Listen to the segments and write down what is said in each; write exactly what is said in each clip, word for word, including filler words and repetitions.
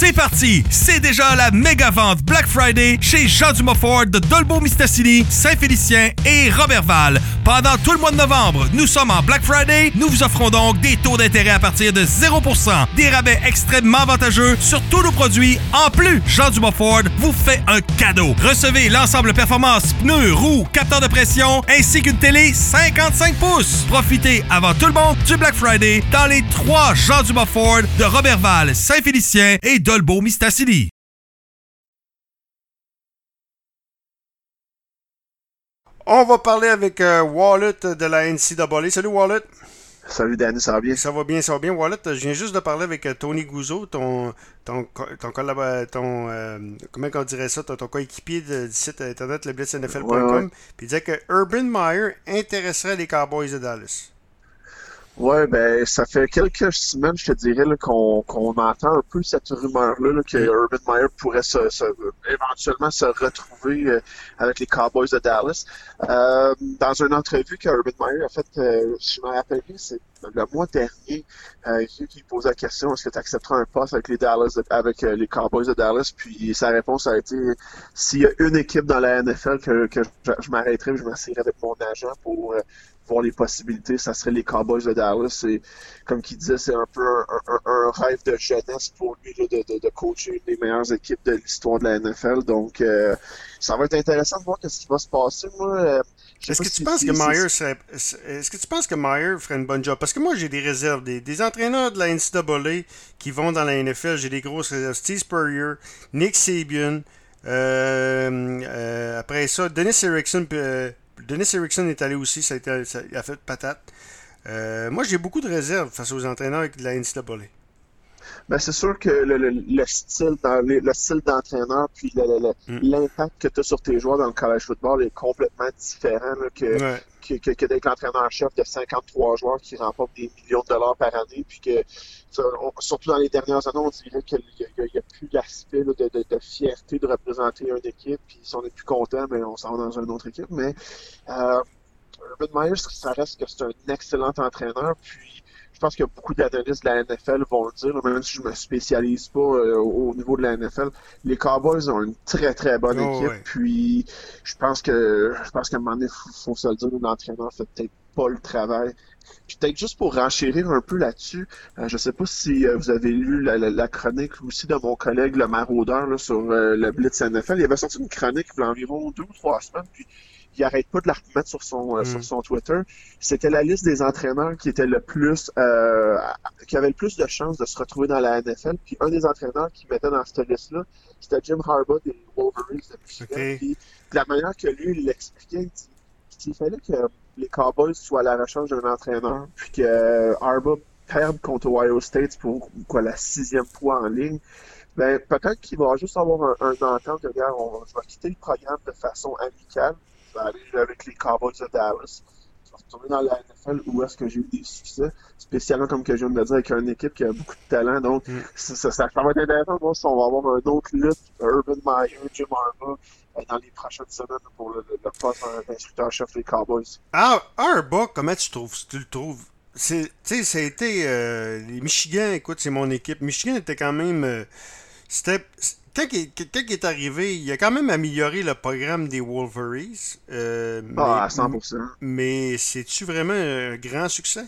C'est parti! C'est déjà la méga vente Black Friday chez Jean Dumas Ford de Dolbeau-Mistassini, Saint-Félicien et Robertval. Pendant tout le mois de novembre, nous sommes en Black Friday. Nous vous offrons donc des taux d'intérêt à partir de zéro pour cent, des rabais extrêmement avantageux sur tous nos produits. En plus, Jean Dumas Ford vous fait un cadeau. Recevez l'ensemble performance, pneus, roues, capteur de pression ainsi qu'une télé cinquante-cinq pouces. Profitez avant tout le monde du Black Friday dans les trois Jean Dumas Ford de Robertval, Saint-Félicien et Dolbeau-Mistassini. On va parler avec euh, Wallet de la N C A A. Salut Wallet. Salut Danny, ça va bien? Ça va bien, ça va bien. Wallet, je viens juste de parler avec euh, Tony Guzzo, ton ton ton, ton, ton euh, comment on dirait ça, ton, ton coéquipier de, du site internet le blitz N F L point com. Ouais, ouais. Puis il disait que Urban Meyer intéresserait les Cowboys de Dallas. Ouais, ben ça fait quelques semaines, je te dirais, là, qu'on, qu'on entend un peu cette rumeur-là, là, que Urban Meyer pourrait se, se, éventuellement se retrouver euh, avec les Cowboys de Dallas. Euh, dans une entrevue que Urban Meyer a faite, euh, je me rappelle bien, c'est le mois dernier, euh, il posait la question, est-ce que tu accepteras un poste avec les Dallas, avec euh, les Cowboys de Dallas? Puis sa réponse a été, s'il y a une équipe dans la N F L que, que je, je m'arrêterai, je m'assierai avec mon agent pour euh, voir les possibilités, ça serait les Cowboys de Dallas. Et comme qu'il disait, c'est un peu un, un, un rêve de jeunesse pour lui là, de, de, de coacher une des meilleures équipes de l'histoire de la N F L. Donc, euh, ça va être intéressant de voir ce qui va se passer. Moi, euh, est-ce que, si, tu penses si, que Meyer serait, est-ce que tu penses que Meyer ferait une bonne job? Parce que moi, j'ai des réserves. Des, des entraîneurs de la N C A A qui vont dans la N F L, j'ai des grosses réserves. Steve Spurrier, Nick Saban, euh, euh, après ça, Dennis Erickson... Euh, Dennis Erickson est allé aussi, ça a, été, ça a fait patate. Euh, moi, j'ai beaucoup de réserves face aux entraîneurs de la N C A A. Ben, c'est sûr que le, le, le, style, dans les, le style d'entraîneur puis le, le, mm. l'impact que tu as sur tes joueurs dans le college football est complètement différent là, que, ouais. que, que, que d'être l'entraîneur-chef de cinquante-trois joueurs qui remportent des millions de dollars par année. Puis que, on, surtout dans les dernières années, on dirait qu'il n'y a, a plus l'aspect là, de, de, de fierté de représenter une équipe. Puis si on n'est plus content, ben, on s'en va dans une autre équipe. Mais euh, Urban Meyer, ça reste que c'est un excellent entraîneur. Puis je pense que beaucoup d'analystes de la N F L vont le dire, même si je ne me spécialise pas euh, au niveau de la N F L, les Cowboys ont une très très bonne oh, équipe. Ouais. Puis je pense que je pense qu'à un moment donné, il faut, faut se le dire, l'entraîneur fait peut-être pas le travail. Puis peut-être juste pour renchérir un peu là-dessus, euh, je sais pas si euh, vous avez lu la, la, la chronique aussi de mon collègue le Maraudeur là, sur euh, le Blitz N F L. Il avait sorti une chronique il y a environ deux ou trois semaines, puis il arrête pas de la remettre sur son, euh, mm. sur son Twitter. C'était la liste des entraîneurs qui était le plus, euh, qui avait le plus de chances de se retrouver dans la N F L. Puis un des entraîneurs qui mettait dans cette liste-là, c'était Jim Harbaugh des Wolverines de Michigan. Okay. Puis de la manière que lui, il l'expliquait, il, il fallait que les Cowboys soient à la recherche d'un entraîneur, puis que euh, Harbaugh perde contre Ohio State pour quoi, la sixième fois en ligne. Ben, peut-être qu'il va juste avoir un, un entente de dire, on va quitter le programme de façon amicale. Je vais aller avec les Cowboys de Dallas. Je vais retourner dans la N F L où est-ce que j'ai eu des succès, spécialement comme que je viens de le dire, avec une équipe qui a beaucoup de talent. Donc, mm. ça, ça, ça va être intéressant de voir si on va avoir un autre lutte, Urban Meyer, Jim Harbaugh, dans les prochaines semaines pour le, le, le poste d'instructeur-chef des Cowboys. Ah, Harbaugh, comment tu trouves, tu le trouves? Tu sais, ça a été... Euh, les Michigan, écoute, c'est mon équipe. Michigan était quand même... Euh, c'était... Quand il, quand il est arrivé, il a quand même amélioré le programme des Wolverines. Euh, mais, ah, à cent pour cent. Mais c'est-tu vraiment un grand succès?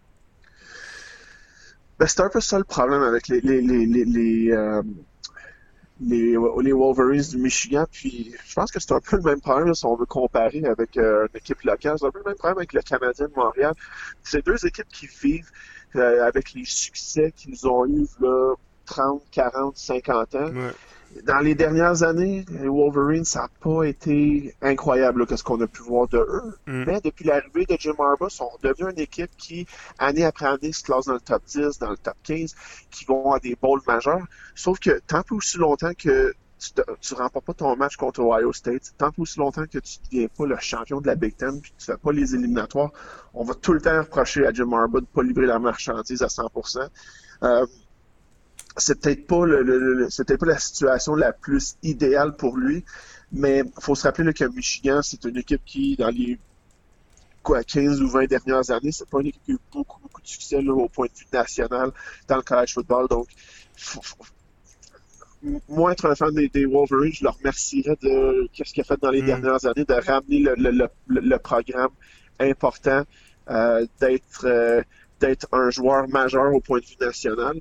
Ben, c'est un peu ça le problème avec les, les, les, les, les, euh, les, les Wolverines du Michigan. Puis je pense que c'est un peu le même problème là, si on veut comparer avec euh, une équipe locale. C'est un peu le même problème avec le Canadien de Montréal. C'est deux équipes qui vivent euh, avec les succès qu'ils ont eus là, trente, quarante, cinquante ans. Ouais. Dans les dernières années, les Wolverines, ça n'a pas été incroyable là, ce qu'on a pu voir de eux. Mm. Mais depuis l'arrivée de Jim Harbaugh, ils sont devenus une équipe qui, année après année, se classe dans le top dix, dans le top quinze, qui vont à des bowls majeurs. Sauf que tant peu aussi longtemps que tu ne remportes pas ton match contre Ohio State, tant peu aussi longtemps que tu ne deviens pas le champion de la Big Ten, puis que tu ne fais pas les éliminatoires, on va tout le temps reprocher à Jim Harbaugh de ne pas livrer la marchandise à cent pour cent. Euh, c'est peut-être pas le, le, le c'est peut-être pas la situation la plus idéale pour lui, mais il faut se rappeler là, que Michigan, c'est une équipe qui, dans les quoi, quinze ou vingt dernières années, c'est pas une équipe qui a eu beaucoup, beaucoup de succès là, au point de vue national dans le college football. Donc, faut, faut, moi, être un fan des, des Wolverines, je le remercierais de ce qu'il a fait dans les mm. dernières années, de ramener le, le, le, le programme important, euh, d'être, euh, d'être un joueur majeur au point de vue national.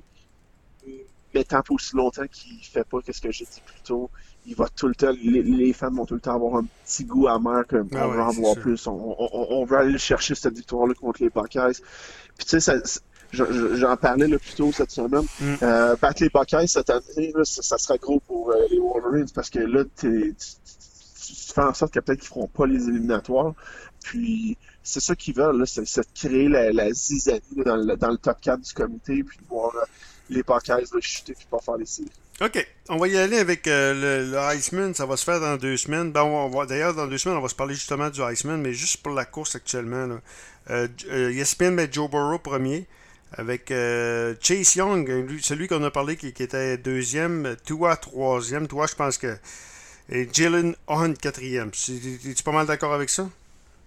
Mais tant pas aussi longtemps qu'il ne fait pas ce que j'ai dit plus tôt, il va tout le temps, les, les fans vont tout le temps avoir un petit goût amer qu'on ah ouais, veut en voir sûr. plus. On, on, on veut aller chercher cette victoire-là contre les Buckeyes. Puis tu sais, ça, j'en parlais là, plus tôt cette semaine. Mm. Euh, battre les Buckeyes cette année, là, ça, ça sera gros pour euh, les Wolverines parce que là, tu, tu fais en sorte que peut-être qu'ils feront pas les éliminatoires. Puis c'est ça qu'ils veulent, là, c'est, c'est de créer la, la zizanie dans le, dans le top quatre du comité, puis de voir euh, les Buckeyes là, chuter puis pas faire les séries. OK. On va y aller avec euh, le, le Iceman. Ça va se faire dans deux semaines. Ben, on va, d'ailleurs, dans deux semaines, on va se parler justement du Iceman, mais juste pour la course actuellement. Là. Euh, euh, E S P N met Joe Burrow premier, avec euh, Chase Young, lui, celui qu'on a parlé qui, qui était deuxième, Tua troisième. Tua, je pense que... Et Jalen Hunt quatrième. Es-tu pas mal d'accord avec ça?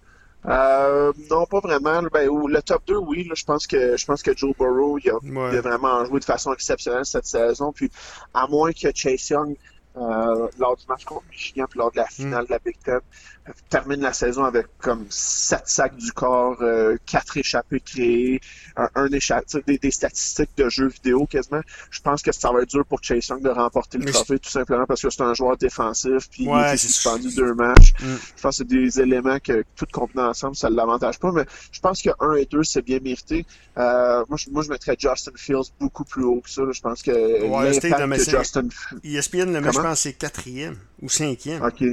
Euh, non, pas vraiment. Ben, le top deux, oui. Là, je pense que je pense que Joe Burrow il a, ouais. il a vraiment joué de façon exceptionnelle cette saison. Puis à moins que Chase Young, euh, lors du match contre Michigan, puis lors de la finale mm. de la Big Ten, termine la saison avec comme sept sacs du corps, euh, quatre échappées créées, un, un échappé, des, des statistiques de jeux vidéo quasiment. Je pense que ça va être dur pour Chase Young de remporter le Mais trophée, je... tout simplement parce que c'est un joueur défensif, puis ouais, il a été suspendu c'est... deux matchs. Mm. Je pense que c'est des éléments que, tout combiné ensemble, ça ne l'avantage pas, mais je pense que un et deux, c'est bien mérité. Euh, moi, je, moi, je mettrais Justin Fields beaucoup plus haut que ça. Là. Je pense que ouais, l'impact de que Justin... E S P N le met, je pense, c'est quatrième ou cinquième. OK.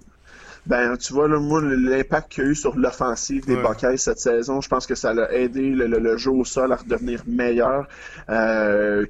Ben, tu vois, là, moi, l'impact qu'il y a eu sur l'offensive des ouais. Buckeyes cette saison, je pense que ça l'a aidé le, le, le jeu au sol à redevenir meilleur. Euh,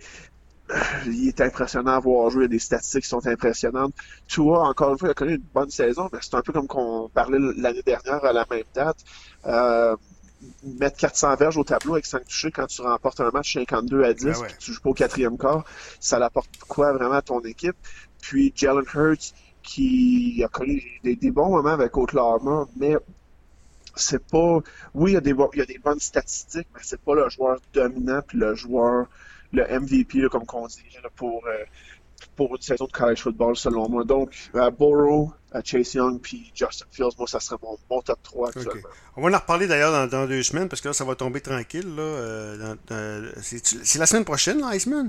il est impressionnant à voir jouer, il y a des statistiques qui sont impressionnantes. Tua, encore une fois, il a connu une bonne saison, mais c'est un peu comme qu'on parlait l'année dernière à la même date. Euh, mettre quatre cents verges au tableau avec cinq touchés quand tu remportes un match cinquante-deux à dix, ben ouais. puis tu joues pas au quatrième quart, ça l'apporte quoi vraiment à ton équipe? Puis Jalen Hurts, qui a connu des, des bons moments avec Oklahoma, mais c'est pas... Oui, il y a des, il y a des bonnes statistiques, mais c'est pas le joueur dominant puis le joueur, le M V P, là, comme on dit, là, pour, euh, pour une saison de college football, selon moi. Donc, à Burrow, à Chase Young puis Justin Fields, moi, ça serait mon, mon top trois actuellement. Okay. On va en reparler d'ailleurs dans, dans deux semaines, parce que là, ça va tomber tranquille. Là, euh, dans, dans, c'est, c'est la semaine prochaine, l'Iceman?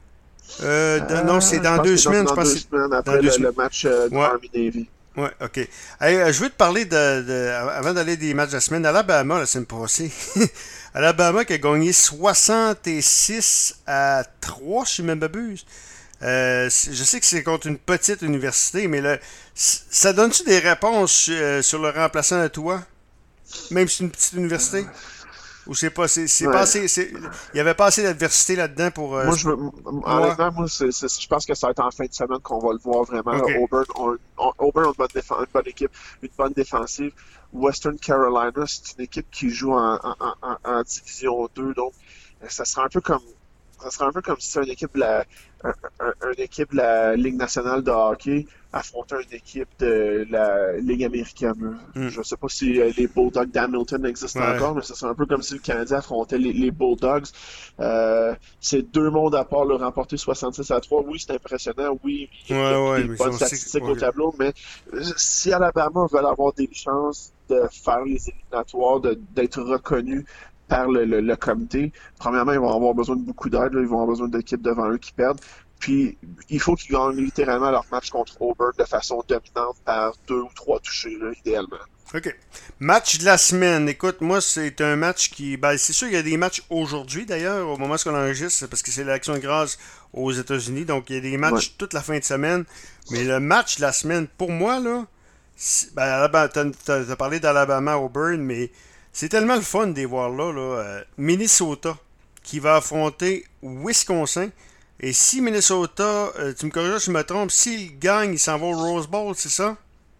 Euh, euh, non, c'est dans deux semaines, je pense. Dans deux semaines, après dans le, le match euh, de ouais. Army-Navy. Ouais, OK. Hey, euh, je veux te parler, de, de avant d'aller des matchs de la semaine, Alabama, la semaine passée. Alabama qui a gagné soixante-six à trois, si je ne m'abuse. Euh, je sais que c'est contre une petite université, mais là, ça donne-tu des réponses euh, sur le remplaçant de toi? Même si c'est une petite université? Ou c'est pas, c'est, c'est ouais. pas assez, c'est, il n'y avait pas assez d'adversité là-dedans pour... Euh, moi, je, honnêtement, moi, c'est, c'est, je pense que ça va être en fin de semaine qu'on va le voir vraiment. Okay. Auburn, on, on, Auburn a une bonne, défense, une bonne équipe, une bonne défensive. Western Carolina, c'est une équipe qui joue en, en, en, en Division deux, donc ça sera un peu comme... Ça serait un peu comme si c'était une équipe de la, un, un, une équipe de la Ligue nationale de hockey affrontait une équipe de la Ligue américaine. Mm. Je ne sais pas si les Bulldogs d'Hamilton existent ouais. encore, mais ça serait un peu comme si le Canadien affrontait les, les Bulldogs. Euh, c'est deux mondes à part, le remporter soixante-six à trois. Oui, c'est impressionnant. Oui, il y a, ouais, ouais, des bonnes statistiques que... au tableau, mais si Alabama veut avoir des chances de faire les éliminatoires, de, d'être reconnu par le, le, le comité. Premièrement, ils vont avoir besoin de beaucoup d'aide. Là. Ils vont avoir besoin d'équipes devant eux qui perdent. Puis, il faut qu'ils gagnent littéralement leur match contre Auburn de façon dominante par deux ou trois touchés, là, idéalement. OK. Match de la semaine. Écoute, moi, c'est un match qui... Ben, c'est sûr qu'il y a des matchs aujourd'hui, d'ailleurs, au moment où on enregistre, parce que c'est l'Action de grâce aux États-Unis. Donc, il y a des matchs ouais. toute la fin de semaine. Mais le match de la semaine, pour moi, là... Ben, tu as parlé d'Alabama-Auburn, mais... C'est tellement le fun de les voir là, là. Euh, Minnesota qui va affronter Wisconsin. Et si Minnesota, euh, tu me corriges si je me trompe, s'ils gagnent, ils s'en vont au Rose Bowl, c'est ça?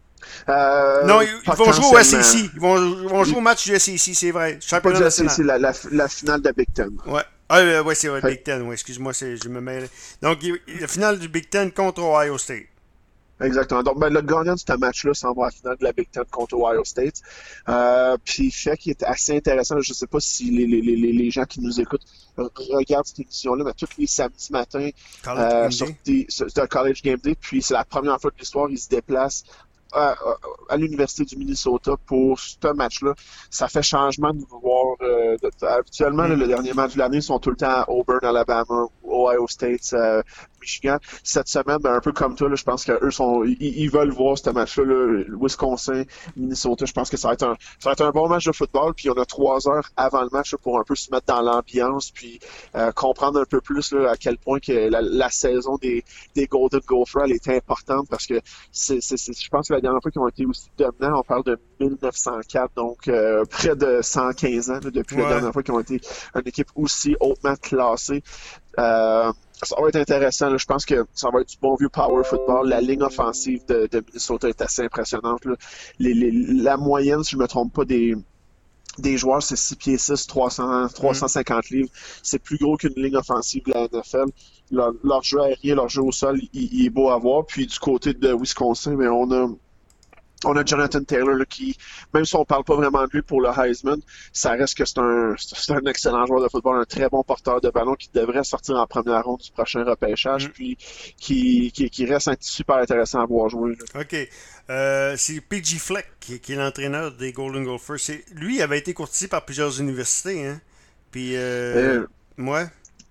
Euh, non, ils, ils vont jouer au S E C. Ils vont, ils vont jouer au match du S E C, c'est vrai. Championnat national. C'est la, la, la finale de Big Ten. Ouais. Ah, euh, ouais, c'est vrai, Big Ten. Ouais, excuse-moi, c'est, je me mêle. Donc, la finale du Big Ten contre Ohio State. Exactement. Donc, ben, le gagnant de ce match-là s'en va à la finale de la Big Ten contre Ohio State. Euh, puis, fait qui est assez intéressant, je ne sais pas si les, les, les, les gens qui nous écoutent regardent cette émission-là, mais tous les samedis matins, euh, sur, des, sur un College Game Day, puis c'est la première fois de l'histoire, ils se déplacent à, à, à l'Université du Minnesota pour ce match-là. Ça fait changement de voir. Euh, de, habituellement, mm. là, le dernier match de l'année, ils sont tout le temps à Auburn, Alabama, Ohio State, euh, Michigan. Cette semaine, ben, un peu comme toi, là, je pense qu'eux sont, ils, ils veulent voir ce match-là, là, Wisconsin, Minnesota. Je pense que ça va être un, ça va être un bon match de football. Puis on a trois heures avant le match là, pour un peu se mettre dans l'ambiance, puis euh, comprendre un peu plus là, à quel point que la, la saison des, des Golden Gophers elle est importante parce que c'est, c'est, c'est, je pense que la dernière fois qu'ils ont été aussi dominants, on parle de mille neuf cent quatre, donc euh, près de cent quinze ans là, depuis ouais. la dernière fois qu'ils ont été une équipe aussi hautement classée. Euh, ça va être intéressant. Là. Je pense que ça va être du bon vieux power football. La ligne offensive de, de Minnesota est assez impressionnante. Là. Les, les, la moyenne, si je ne me trompe pas, des, des joueurs, c'est six pieds six, trois cents, trois cent cinquante mm. livres. C'est plus gros qu'une ligne offensive de la N F L. Leur, leur jeu aérien, leur jeu au sol, il, il est beau à voir. Puis du côté de Wisconsin, mais on a On a Jonathan Taylor là, qui, même si on ne parle pas vraiment de lui pour le Heisman, ça reste que c'est un, c'est un excellent joueur de football, un très bon porteur de ballon qui devrait sortir en première ronde du prochain repêchage, mm. puis qui, qui, qui reste super intéressant à voir jouer. Là. OK. Euh, c'est P J Fleck qui, qui est l'entraîneur des Golden Gophers. C'est, lui, il avait été courtisé par plusieurs universités. Hein? Puis, euh, euh, ouais.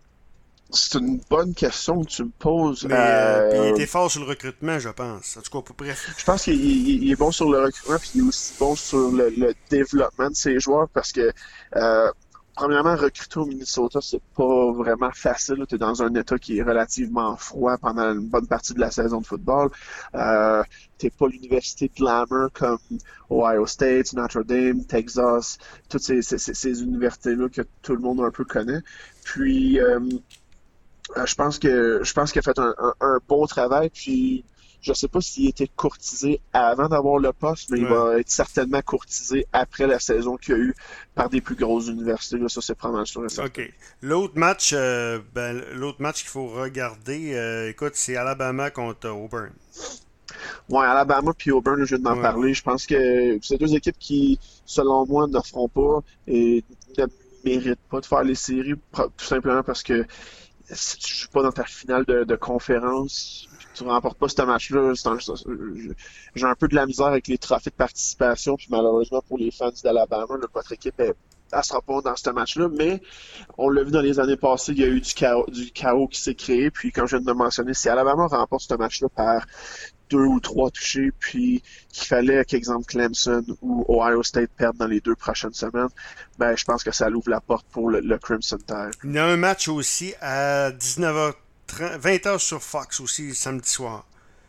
C'est une bonne question que tu me poses. Mais euh, euh, il était fort sur le recrutement, je pense. En tout cas, bref. Je pense qu'il il, il est bon sur le recrutement, puis il est aussi bon sur le, le développement de ses joueurs, parce que, euh, premièrement, recruter au Minnesota, c'est pas vraiment facile. Tu es dans un état qui est relativement froid pendant une bonne partie de la saison de football. Euh, t'es pas l'université de glamour comme Ohio State, Notre Dame, Texas, toutes ces, ces, ces universités-là que tout le monde un peu connaît. Puis, euh, Euh, je pense que je pense qu'il a fait un, un, un bon travail, puis je sais pas s'il était courtisé avant d'avoir le poste, mais ouais. il va être certainement courtisé après la saison qu'il y a eu par des plus grosses universités. Là, ça, c'est probablement sûr et certain. OK. L'autre match, euh, ben, l'autre match qu'il faut regarder, euh, écoute, c'est Alabama contre Auburn. Ouais, Alabama puis Auburn, je viens de m'en ouais. parler. Je pense que c'est deux équipes qui, selon moi, ne feront pas et ne méritent pas de faire les séries, tout simplement parce que si tu joues pas dans ta finale de, de conférence, tu ne remportes pas ce match-là, c'est un, j'ai un peu de la misère avec les trophées de participation, puis malheureusement pour les fans d'Alabama, là, votre équipe est elle sera pas dans ce match-là, mais on l'a vu dans les années passées, il y a eu du chaos, du chaos qui s'est créé, puis comme je viens de le mentionner, si Alabama remporte ce match-là par deux ou trois touchés, puis qu'il fallait qu'exemple Clemson ou Ohio State perdent dans les deux prochaines semaines, ben je pense que ça ouvre la porte pour le, le Crimson Tide. Il y a un match aussi à dix-neuf heures trente, vingt heures sur Fox aussi samedi soir,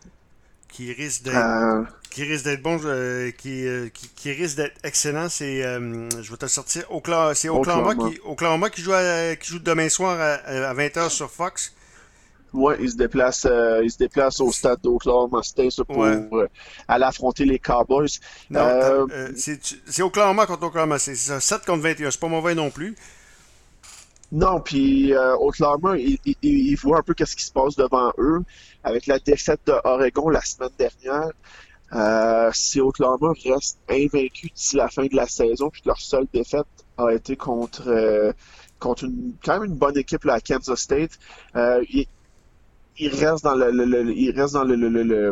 qui risque d'être euh... qui risque d'être bon, euh, qui, euh, qui, qui risque d'être excellent. C'est, euh, je vais te le sortir, Oklahoma, c'est Oklahoma, Oklahoma. Qui, Oklahoma qui joue à, qui joue demain soir à, à vingt heures sur Fox. Ouais, il se déplace, euh, il se déplace au stade d'Oklahoma State pour ouais. euh, aller affronter les Cowboys. Non, euh, euh, c'est, c'est Oklahoma contre Oklahoma, c'est ça, sept contre vingt et un, c'est pas mauvais non plus. Non, puis euh, Oklahoma, il, il, il voit un peu qu'est-ce qui se passe devant eux. Avec la défaite de Oregon la semaine dernière, euh, si Oklahoma reste invaincu d'ici la fin de la saison, puis leur seule défaite a été contre euh, contre une quand même une bonne équipe là, à Kansas State, euh, il, il reste dans le, le, le il reste dans le, le, le, le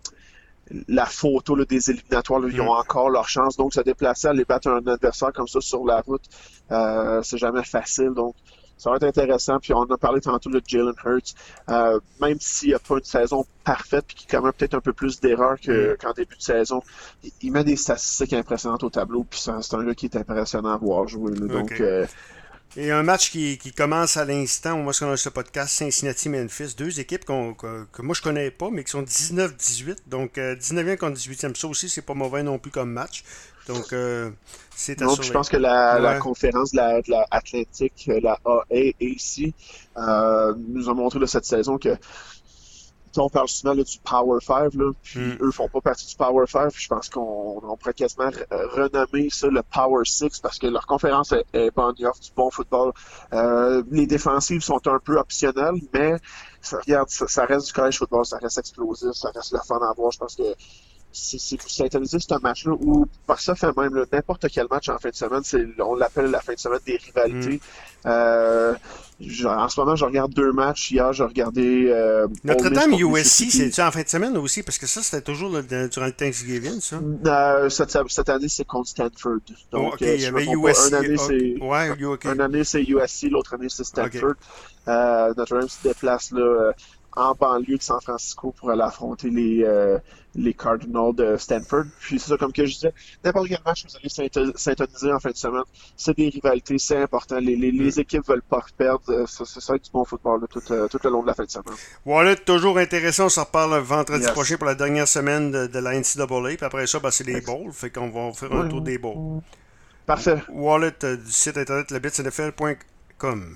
la photo là, des éliminatoires, là, ils ont encore leur chance. Donc, se déplacer, aller battre un adversaire comme ça sur la route, euh, c'est jamais facile. Donc, ça va être intéressant. Puis, on a parlé tantôt de Jalen Hurts. Euh, même s'il n'a pas une saison parfaite puis qu'il commet peut-être un peu plus d'erreurs que, qu'en début de saison, il, il met des statistiques impressionnantes au tableau. Puis, c'est un, c'est un gars qui est impressionnant à voir jouer. Là. Donc, okay. euh, Et un match qui, qui commence à l'instant, on va se connaître ce podcast, Cincinnati-Memphis, deux équipes qu'on, que, que moi je connais pas, mais qui sont dix-neuf dix-huit, donc euh, dix-neuvième contre dix-huitième, ça aussi c'est pas mauvais non plus comme match, donc euh, c'est à donc, surveiller. Je pense que la, ouais. la conférence de la, de la Atlantique, la A A ici, euh, nous a montré là, cette saison que on parle souvent là, du Power cinq, là, puis mm. eux font pas partie du Power cinq, puis je pense qu'on on pourrait quasiment renommer ça le Power six parce que leur conférence est, est bonne, ils offrent du bon football. Euh, les défensives sont un peu optionnelles, mais ça, regarde, ça, ça reste du college football, ça reste explosif, ça reste le fun à voir. Je pense que c'est, c'est vous synthétiser ce match-là où, par ça fait même, là, n'importe quel match en fin de semaine, c'est, on l'appelle la fin de semaine des rivalités. Mm. Euh, genre, en ce moment, je regarde deux matchs. Hier, j'ai regardé euh, Notre-Dame U S C, c'est-tu en fin de semaine aussi? Parce que ça, c'était toujours là, durant le Thanksgiving, ça? Euh, cette, cette année, c'est contre Stanford. Donc, oh, OK, il y avait U S C. Une année, okay. c'est, ouais, okay. une année, c'est U S C, l'autre année, c'est Stanford. Okay. Euh, Notre-Dame se déplace là, en banlieue de San Francisco pour aller affronter les, euh, les Cardinals de Stanford. Puis c'est ça, comme que je disais, n'importe quel match que vous allez syntoniser en fin de semaine, c'est des rivalités, c'est important. Les, les, les équipes veulent pas perdre. C'est ça du bon football là, tout, euh, tout le long de la fin de semaine. Voilà, toujours intéressant. On s'en reparle vendredi yes. prochain pour la dernière semaine de, de la N C double A. Puis après ça, ben, c'est les bowls. Fait qu'on va faire un oui. tour des bowls. Parfait. Wallet euh, du site internet le bits N F L point com.